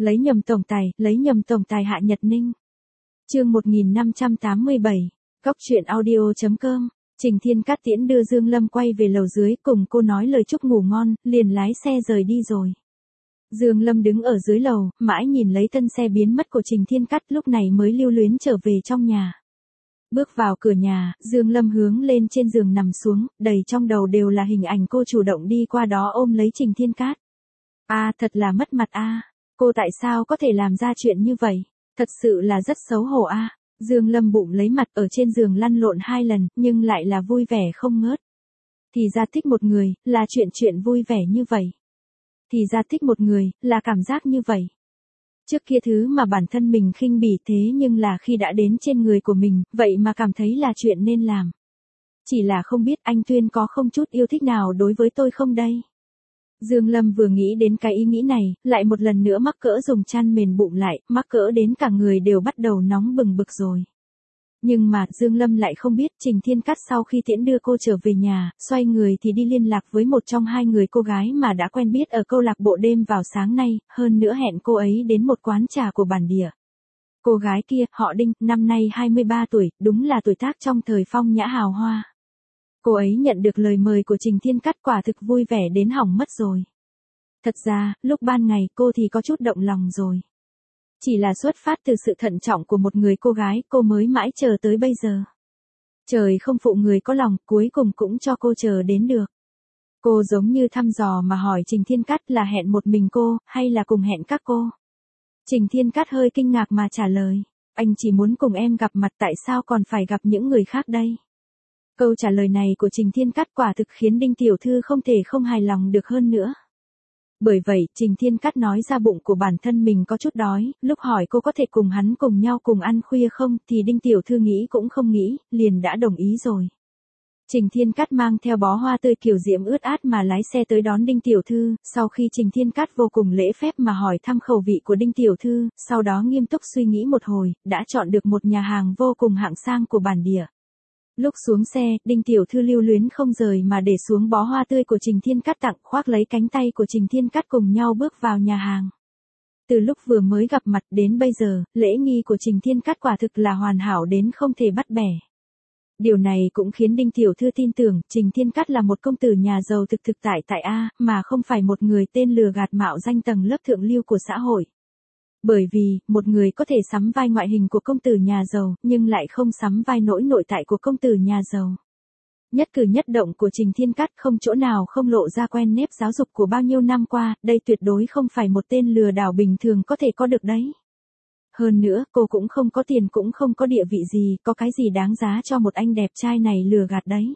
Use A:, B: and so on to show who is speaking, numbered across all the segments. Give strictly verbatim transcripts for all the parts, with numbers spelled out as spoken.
A: Lấy nhầm tổng tài, lấy nhầm tổng tài Hạ Nhật Ninh. Chương một nghìn năm trăm tám mươi bảy, Góc truyện audio chấm com. Trình Thiên Cát tiễn đưa Dương Lâm quay về lầu dưới, cùng cô nói lời chúc ngủ ngon, liền lái xe rời đi rồi. Dương Lâm đứng ở dưới lầu, mãi nhìn lấy thân xe biến mất của Trình Thiên Cát, lúc này mới lưu luyến trở về trong nhà. Bước vào cửa nhà, Dương Lâm hướng lên trên giường nằm xuống, đầy trong đầu đều là hình ảnh cô chủ động đi qua đó ôm lấy Trình Thiên Cát. A à, thật là mất mặt a. À. Cô tại sao có thể làm ra chuyện như vậy? Thật sự là rất xấu hổ a. À. Dương Lâm bụng lấy mặt ở trên giường lăn lộn hai lần, nhưng lại là vui vẻ không ngớt. Thì ra thích một người, là chuyện chuyện vui vẻ như vậy. Thì ra thích một người, là cảm giác như vậy. Trước kia thứ mà bản thân mình khinh bỉ thế nhưng là khi đã đến trên người của mình, vậy mà cảm thấy là chuyện nên làm. Chỉ là không biết anh Tuyên có không chút yêu thích nào đối với tôi không đây? Dương Lâm vừa nghĩ đến cái ý nghĩ này, lại một lần nữa mắc cỡ dùng chăn mền bụng lại, mắc cỡ đến cả người đều bắt đầu nóng bừng bực rồi. Nhưng mà, Dương Lâm lại không biết Trình Thiên Cát sau khi tiễn đưa cô trở về nhà, xoay người thì đi liên lạc với một trong hai người cô gái mà đã quen biết ở câu lạc bộ đêm vào sáng nay, hơn nữa hẹn cô ấy đến một quán trà của bản địa. Cô gái kia, họ Đinh, năm nay hai mươi ba tuổi, đúng là tuổi tác trong thời phong nhã hào hoa. Cô ấy nhận được lời mời của Trình Thiên Cát quả thực vui vẻ đến hỏng mất rồi. Thật ra, lúc ban ngày cô thì có chút động lòng rồi. Chỉ là xuất phát từ sự thận trọng của một người cô gái cô mới mãi chờ tới bây giờ. Trời không phụ người có lòng, cuối cùng cũng cho cô chờ đến được. Cô giống như thăm dò mà hỏi Trình Thiên Cát là hẹn một mình cô, hay là cùng hẹn các cô. Trình Thiên Cát hơi kinh ngạc mà trả lời. Anh chỉ muốn cùng em gặp mặt, tại sao còn phải gặp những người khác đây? Câu trả lời này của Trình Thiên Cát quả thực khiến Đinh Tiểu Thư không thể không hài lòng được hơn nữa. Bởi vậy, Trình Thiên Cát nói ra bụng của bản thân mình có chút đói, lúc hỏi cô có thể cùng hắn cùng nhau cùng ăn khuya không, thì Đinh Tiểu Thư nghĩ cũng không nghĩ, liền đã đồng ý rồi. Trình Thiên Cát mang theo bó hoa tươi kiều diễm ướt át mà lái xe tới đón Đinh Tiểu Thư, sau khi Trình Thiên Cát vô cùng lễ phép mà hỏi thăm khẩu vị của Đinh Tiểu Thư, sau đó nghiêm túc suy nghĩ một hồi, đã chọn được một nhà hàng vô cùng hạng sang của bản địa. Lúc xuống xe, Đinh Tiểu Thư lưu luyến không rời mà để xuống bó hoa tươi của Trình Thiên Cát tặng, khoác lấy cánh tay của Trình Thiên Cát cùng nhau bước vào nhà hàng. Từ lúc vừa mới gặp mặt đến bây giờ, lễ nghi của Trình Thiên Cát quả thực là hoàn hảo đến không thể bắt bẻ. Điều này cũng khiến Đinh Tiểu Thư tin tưởng Trình Thiên Cát là một công tử nhà giàu thực thực tại tại A, mà không phải một người tên lừa gạt mạo danh tầng lớp thượng lưu của xã hội. Bởi vì, một người có thể sắm vai ngoại hình của công tử nhà giàu, nhưng lại không sắm vai nỗi nội tại của công tử nhà giàu. Nhất cử nhất động của Trình Thiên Cát không chỗ nào không lộ ra quen nếp giáo dục của bao nhiêu năm qua, đây tuyệt đối không phải một tên lừa đảo bình thường có thể có được đấy. Hơn nữa, cô cũng không có tiền cũng không có địa vị gì, có cái gì đáng giá cho một anh đẹp trai này lừa gạt đấy.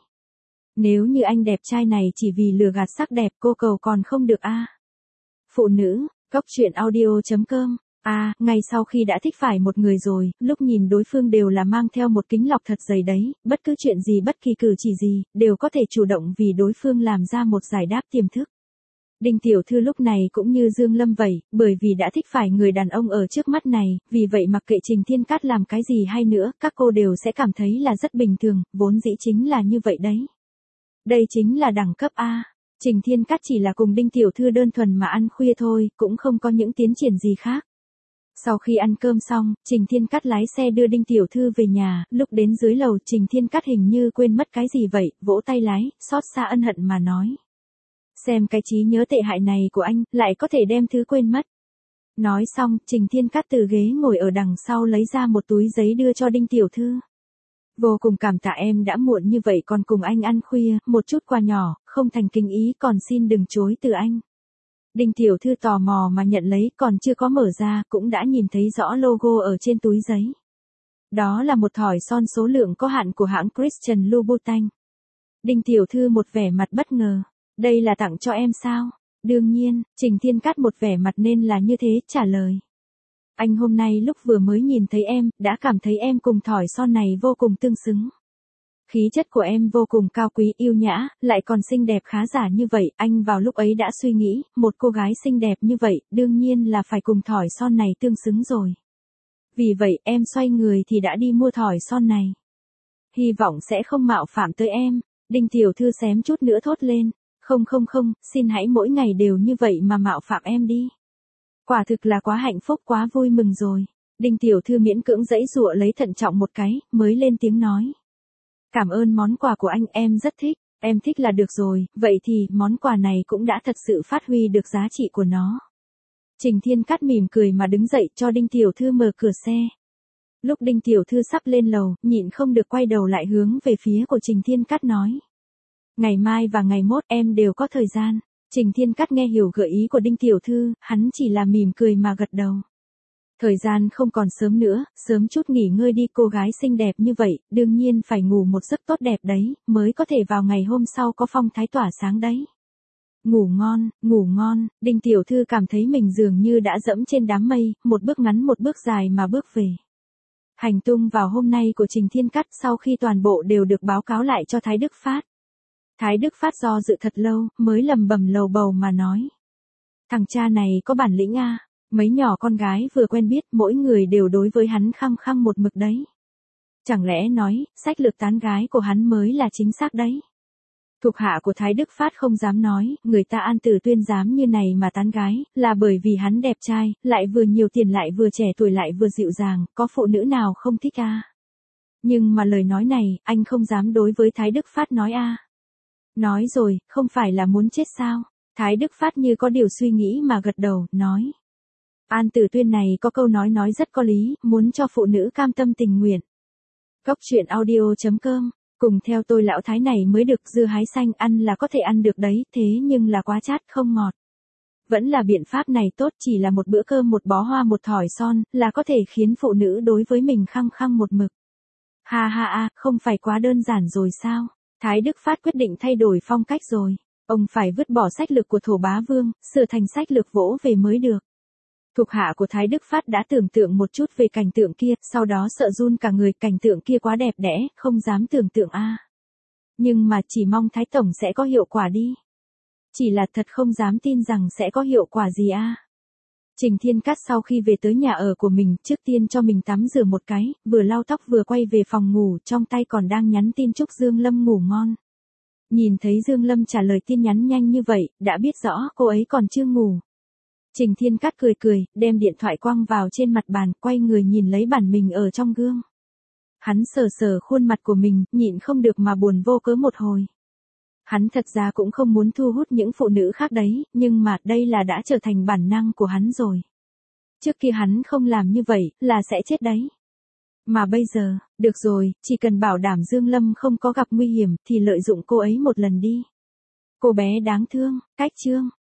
A: Nếu như anh đẹp trai này chỉ vì lừa gạt sắc đẹp cô cầu còn không được a. À. Phụ nữ, Góc truyện audio chấm com. À, ngay sau khi đã thích phải một người rồi, lúc nhìn đối phương đều là mang theo một kính lọc thật dày đấy, bất cứ chuyện gì bất kỳ cử chỉ gì, đều có thể chủ động vì đối phương làm ra một giải đáp tiềm thức. Đinh Tiểu Thư lúc này cũng như Dương Lâm vậy, bởi vì đã thích phải người đàn ông ở trước mắt này, vì vậy mặc kệ Trình Thiên Cát làm cái gì hay nữa, các cô đều sẽ cảm thấy là rất bình thường, vốn dĩ chính là như vậy đấy. Đây chính là đẳng cấp A. Trình Thiên Cát chỉ là cùng Đinh Tiểu Thư đơn thuần mà ăn khuya thôi, cũng không có những tiến triển gì khác. Sau khi ăn cơm xong, Trình Thiên Cát lái xe đưa Đinh Tiểu Thư về nhà, lúc đến dưới lầu Trình Thiên Cát hình như quên mất cái gì vậy, vỗ tay lái, xót xa ân hận mà nói. Xem cái trí nhớ tệ hại này của anh, lại có thể đem thứ quên mất. Nói xong, Trình Thiên Cát từ ghế ngồi ở đằng sau lấy ra một túi giấy đưa cho Đinh Tiểu Thư. Vô cùng cảm tạ em đã muộn như vậy còn cùng anh ăn khuya, một chút quà nhỏ, không thành kính ý còn xin đừng chối từ anh. Đinh Tiểu Thư tò mò mà nhận lấy, còn chưa có mở ra, cũng đã nhìn thấy rõ logo ở trên túi giấy. Đó là một thỏi son số lượng có hạn của hãng Christian Louboutin. Đinh Tiểu Thư một vẻ mặt bất ngờ. Đây là tặng cho em sao? Đương nhiên, Trình Thiên Cát một vẻ mặt nên là như thế, trả lời. Anh hôm nay lúc vừa mới nhìn thấy em, đã cảm thấy em cùng thỏi son này vô cùng tương xứng. Khí chất của em vô cùng cao quý yêu nhã, lại còn xinh đẹp khá giả như vậy, anh vào lúc ấy đã suy nghĩ, một cô gái xinh đẹp như vậy, đương nhiên là phải cùng thỏi son này tương xứng rồi. Vì vậy, em xoay người thì đã đi mua thỏi son này. Hy vọng sẽ không mạo phạm tới em. Đinh Tiểu Thư xém chút nữa thốt lên. Không không không, xin hãy mỗi ngày đều như vậy mà mạo phạm em đi. Quả thực là quá hạnh phúc quá vui mừng rồi. Đinh tiểu thư miễn cưỡng giãy giụa lấy thận trọng một cái, mới lên tiếng nói. Cảm ơn món quà của anh, em rất thích, em thích là được rồi, vậy thì món quà này cũng đã thật sự phát huy được giá trị của nó. Trình Thiên Cát mỉm cười mà đứng dậy cho Đinh tiểu thư mở cửa xe. Lúc Đinh tiểu thư sắp lên lầu, nhịn không được quay đầu lại hướng về phía của Trình Thiên Cát nói. Ngày mai và ngày mốt em đều có thời gian. Trình Thiên Cát nghe hiểu gợi ý của Đinh tiểu thư, hắn chỉ là mỉm cười mà gật đầu. Thời gian không còn sớm nữa, sớm chút nghỉ ngơi đi, cô gái xinh đẹp như vậy, đương nhiên phải ngủ một giấc tốt đẹp đấy, mới có thể vào ngày hôm sau có phong thái tỏa sáng đấy. Ngủ ngon, ngủ ngon, Đinh tiểu thư cảm thấy mình dường như đã dẫm trên đám mây, một bước ngắn một bước dài mà bước về. Hành tung vào hôm nay của Trình Thiên Cát sau khi toàn bộ đều được báo cáo lại cho Thái Đức Phát. Thái Đức Phát do dự thật lâu, mới lầm bầm lầu bầu mà nói. Thằng cha này có bản lĩnh a, mấy nhỏ con gái vừa quen biết mỗi người đều đối với hắn khăng khăng một mực đấy. Chẳng lẽ nói, sách lược tán gái của hắn mới là chính xác đấy. Thuộc hạ của Thái Đức Phát không dám nói, người ta An Tử Tuyên dám như này mà tán gái, là bởi vì hắn đẹp trai, lại vừa nhiều tiền lại vừa trẻ tuổi lại vừa dịu dàng, có phụ nữ nào không thích a? Nhưng mà lời nói này, anh không dám đối với Thái Đức Phát nói a. Nói rồi, không phải là muốn chết sao? Thái Đức Phát như có điều suy nghĩ mà gật đầu, nói. An Tử Tuyên này có câu nói nói rất có lý, muốn cho phụ nữ cam tâm tình nguyện. Góc truyện audio chấm com, cùng theo tôi lão thái này mới được, dưa hái xanh ăn là có thể ăn được đấy, thế nhưng là quá chát không ngọt. Vẫn là biện pháp này tốt, chỉ là một bữa cơm một bó hoa một thỏi son, là có thể khiến phụ nữ đối với mình khăng khăng một mực. Ha ha ha, không phải quá đơn giản rồi sao? Thái Đức Phát quyết định thay đổi phong cách rồi. Ông phải vứt bỏ sách lược của Thổ Bá Vương, sửa thành sách lược vỗ về mới được. Thuộc hạ của Thái Đức Phát đã tưởng tượng một chút về cảnh tượng kia, sau đó sợ run cả người, cảnh tượng kia quá đẹp đẽ, không dám tưởng tượng a. Nhưng mà chỉ mong Thái Tổng sẽ có hiệu quả đi. Chỉ là thật không dám tin rằng sẽ có hiệu quả gì a. Trình Thiên Cát sau khi về tới nhà ở của mình, trước tiên cho mình tắm rửa một cái, vừa lau tóc vừa quay về phòng ngủ, trong tay còn đang nhắn tin chúc Dương Lâm ngủ ngon. Nhìn thấy Dương Lâm trả lời tin nhắn nhanh như vậy, đã biết rõ cô ấy còn chưa ngủ. Trình Thiên Cát cười cười, đem điện thoại quăng vào trên mặt bàn, quay người nhìn lấy bản mình ở trong gương. Hắn sờ sờ khuôn mặt của mình, nhịn không được mà buồn vô cớ một hồi. Hắn thật ra cũng không muốn thu hút những phụ nữ khác đấy, nhưng mà đây là đã trở thành bản năng của hắn rồi. Trước kia hắn không làm như vậy, là sẽ chết đấy. Mà bây giờ, được rồi, chỉ cần bảo đảm Dương Lâm không có gặp nguy hiểm, thì lợi dụng cô ấy một lần đi. Cô bé đáng thương, cách chương.